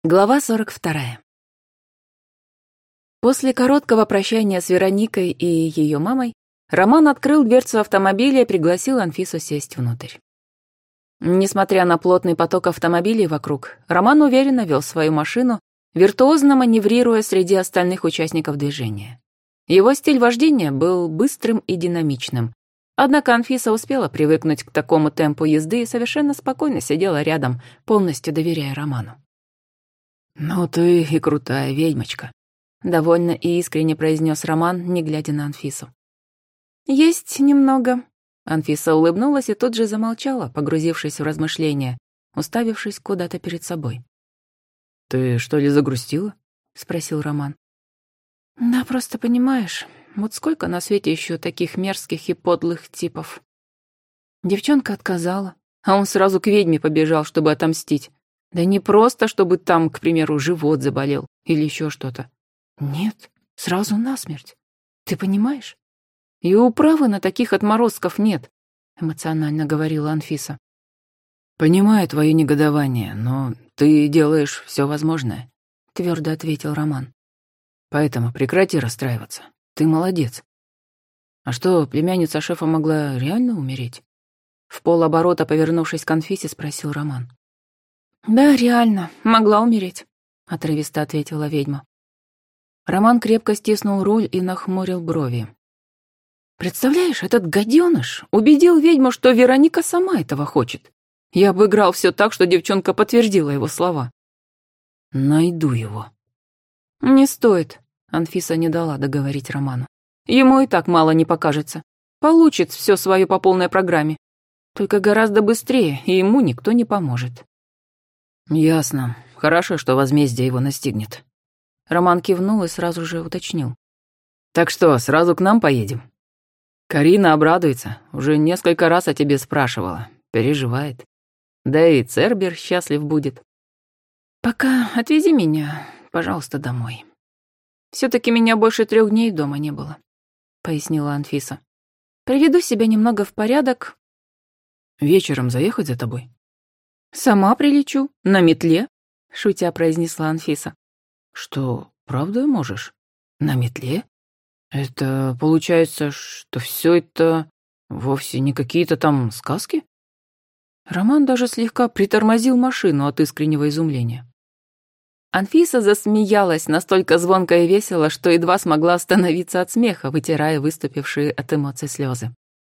Глава 42. После короткого прощания с Вероникой и ее мамой Роман открыл дверцу автомобиля и пригласил Анфису сесть внутрь. Несмотря на плотный поток автомобилей вокруг, Роман уверенно вел свою машину, виртуозно маневрируя среди остальных участников движения. Его стиль вождения был быстрым и динамичным, однако Анфиса успела привыкнуть к такому темпу езды и совершенно спокойно сидела рядом, полностью доверяя Роману. «Ну ты и крутая ведьмочка», — довольно и искренне произнес Роман, не глядя на Анфису. «Есть немного». Анфиса улыбнулась и тут же замолчала, погрузившись в размышления, уставившись куда-то перед собой. «Ты что ли загрустила?» — спросил Роман. «Да, просто понимаешь, вот сколько на свете еще таких мерзких и подлых типов». Девчонка отказала, а он сразу к ведьме побежал, чтобы отомстить. Да не просто, чтобы там, к примеру, живот заболел или еще что-то. Нет, сразу насмерть. Ты понимаешь? И управы на таких отморозков нет, эмоционально говорила Анфиса. «Понимаю твое негодование, но ты делаешь все возможное», твердо ответил Роман. «Поэтому прекрати расстраиваться. Ты молодец». «А что, племянница шефа могла реально умереть?» В полоборота, повернувшись к Анфисе, спросил Роман. «Да, реально, могла умереть», — отрывисто ответила ведьма. Роман крепко стиснул руль и нахмурил брови. «Представляешь, этот гаденыш убедил ведьму, что Вероника сама этого хочет. Я обыграл все так, что девчонка подтвердила его слова». «Найду его». «Не стоит», — Анфиса не дала договорить Роману. «Ему и так мало не покажется. Получит все свое по полной программе. Только гораздо быстрее, и ему никто не поможет». «Ясно. Хорошо, что возмездие его настигнет». Роман кивнул и сразу же уточнил. «Так что, сразу к нам поедем?» «Карина обрадуется. Уже несколько раз о тебе спрашивала. Переживает. Да и Цербер счастлив будет». «Пока отвези меня, пожалуйста, домой. Все-таки меня больше 3 дней дома не было», — пояснила Анфиса. «Приведу себя немного в порядок». «Вечером заехать за тобой?» «Сама прилечу, на метле», — шутя произнесла Анфиса. «Что, правда можешь? На метле? Это получается, что все это вовсе не какие-то там сказки?» Роман даже слегка притормозил машину от искреннего изумления. Анфиса засмеялась настолько звонко и весело, что едва смогла остановиться от смеха, вытирая выступившие от эмоций слезы.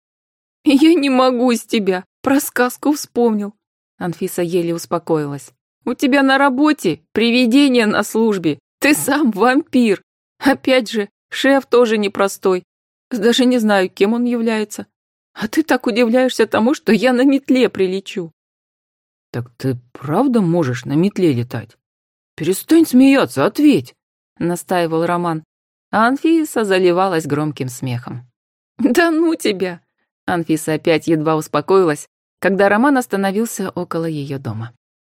«Я не могу с тебя, про сказку вспомнил». Анфиса еле успокоилась. «У тебя на работе привидение на службе. Ты сам вампир. Опять же, шеф тоже непростой. Даже не знаю, кем он является. А ты так удивляешься тому, что я на метле прилечу». «Так ты правда можешь на метле летать? Перестань смеяться, ответь», — настаивал Роман. А Анфиса заливалась громким смехом. «Да ну тебя!» Анфиса опять едва успокоилась, когда Роман остановился около ее дома.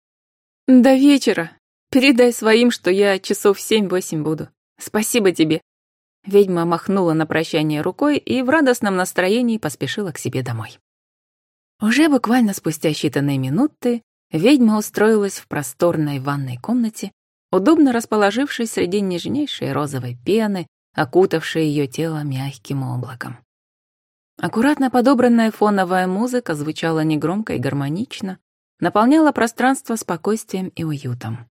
«До вечера. Передай своим, что я часов 7-8 буду. Спасибо тебе». Ведьма махнула на прощание рукой и в радостном настроении поспешила к себе домой. Уже буквально спустя считанные минуты ведьма устроилась в просторной ванной комнате, удобно расположившись среди нежнейшей розовой пены, окутавшей ее тело мягким облаком. Аккуратно подобранная фоновая музыка звучала негромко и гармонично, наполняла пространство спокойствием и уютом.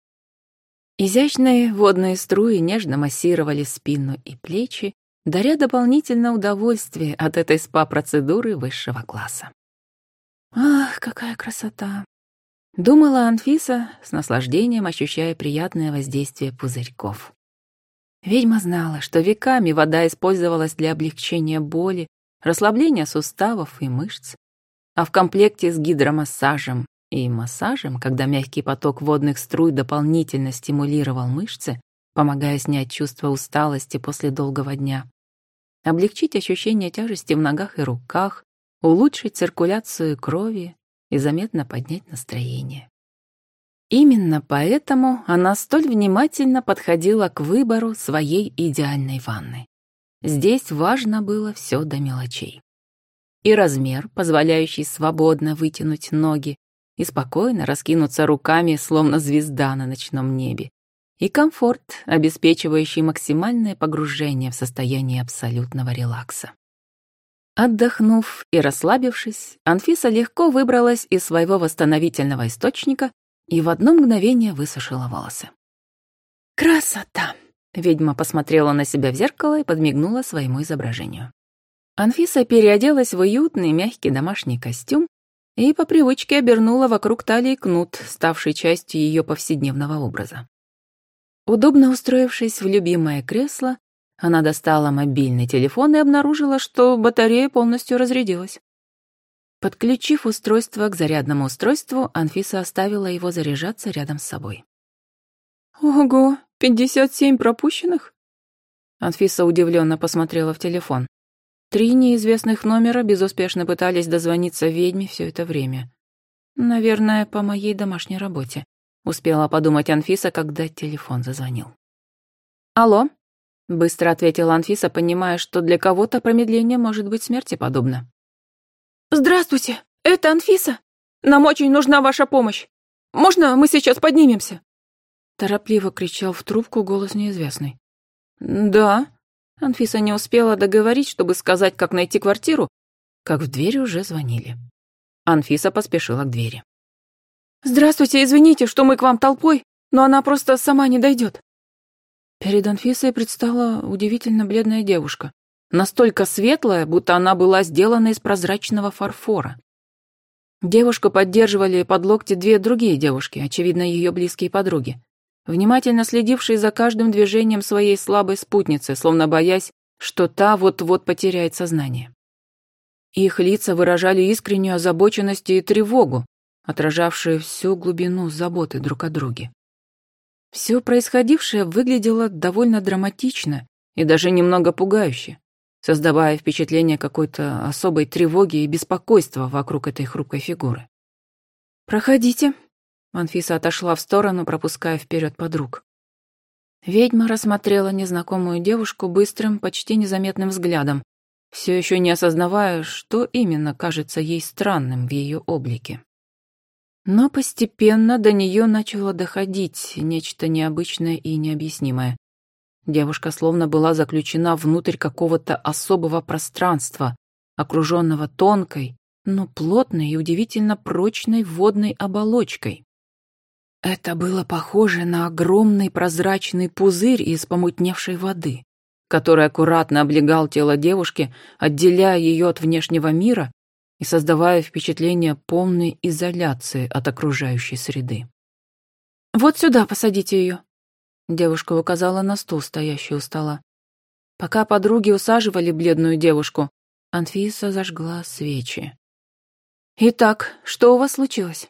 Изящные водные струи нежно массировали спину и плечи, даря дополнительное удовольствие от этой спа-процедуры высшего класса. «Ах, какая красота!» — думала Анфиса, с наслаждением ощущая приятное воздействие пузырьков. Ведьма знала, что веками вода использовалась для облегчения боли, расслабления суставов и мышц, а в комплекте с гидромассажем и массажем, когда мягкий поток водных струй дополнительно стимулировал мышцы, помогая снять чувство усталости после долгого дня, облегчить ощущение тяжести в ногах и руках, улучшить циркуляцию крови и заметно поднять настроение. Именно поэтому она столь внимательно подходила к выбору своей идеальной ванны. Здесь важно было все до мелочей. И размер, позволяющий свободно вытянуть ноги, и спокойно раскинуться руками, словно звезда на ночном небе, и комфорт, обеспечивающий максимальное погружение в состояние абсолютного релакса. Отдохнув и расслабившись, Анфиса легко выбралась из своего восстановительного источника и в одно мгновение высушила волосы. «Красота!» — ведьма посмотрела на себя в зеркало и подмигнула своему изображению. Анфиса переоделась в уютный мягкий домашний костюм и по привычке обернула вокруг талии кнут, ставший частью ее повседневного образа. Удобно устроившись в любимое кресло, она достала мобильный телефон и обнаружила, что батарея полностью разрядилась. Подключив устройство к зарядному устройству, Анфиса оставила его заряжаться рядом с собой. «Ого, 57 пропущенных?» Анфиса удивленно посмотрела в телефон. 3 неизвестных номера безуспешно пытались дозвониться ведьме все это время. «Наверное, по моей домашней работе», — успела подумать Анфиса, когда телефон зазвонил. «Алло?» — быстро ответила Анфиса, понимая, что для кого-то промедление может быть смерти подобно. «Здравствуйте, это Анфиса. Нам очень нужна ваша помощь. Можно мы сейчас поднимемся?» Торопливо кричал в трубку голос неизвестный. «Да». Анфиса не успела договорить, чтобы сказать, как найти квартиру, как в дверь уже звонили. Анфиса поспешила к двери. «Здравствуйте, извините, что мы к вам толпой, но она просто сама не дойдет». Перед Анфисой предстала удивительно бледная девушка, настолько светлая, будто она была сделана из прозрачного фарфора. Девушку поддерживали под локти 2 другие девушки, очевидно, ее близкие подруги, внимательно следившие за каждым движением своей слабой спутницы, словно боясь, что та вот-вот потеряет сознание. Их лица выражали искреннюю озабоченность и тревогу, отражавшие всю глубину заботы друг о друге. Все происходившее выглядело довольно драматично и даже немного пугающе, создавая впечатление какой-то особой тревоги и беспокойства вокруг этой хрупкой фигуры. «Проходите». Анфиса отошла в сторону, пропуская вперед подруг. Ведьма рассмотрела незнакомую девушку быстрым, почти незаметным взглядом, все еще не осознавая, что именно кажется ей странным в ее облике. Но постепенно до нее начало доходить нечто необычное и необъяснимое. Девушка словно была заключена внутрь какого-то особого пространства, окруженного тонкой, но плотной и удивительно прочной водной оболочкой. Это было похоже на огромный прозрачный пузырь из помутневшей воды, который аккуратно облегал тело девушки, отделяя ее от внешнего мира и создавая впечатление полной изоляции от окружающей среды. «Вот сюда посадите ее», — девушка указала на стул, стоящий у стола. Пока подруги усаживали бледную девушку, Анфиса зажгла свечи. «Итак, что у вас случилось?»